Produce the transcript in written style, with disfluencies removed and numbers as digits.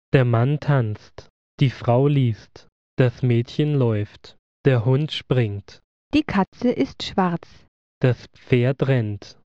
Der Mann tanzt, die Frau liest, das Mädchen läuft, der Hund springt, Die Katze ist schwarz. das Pferd rennt,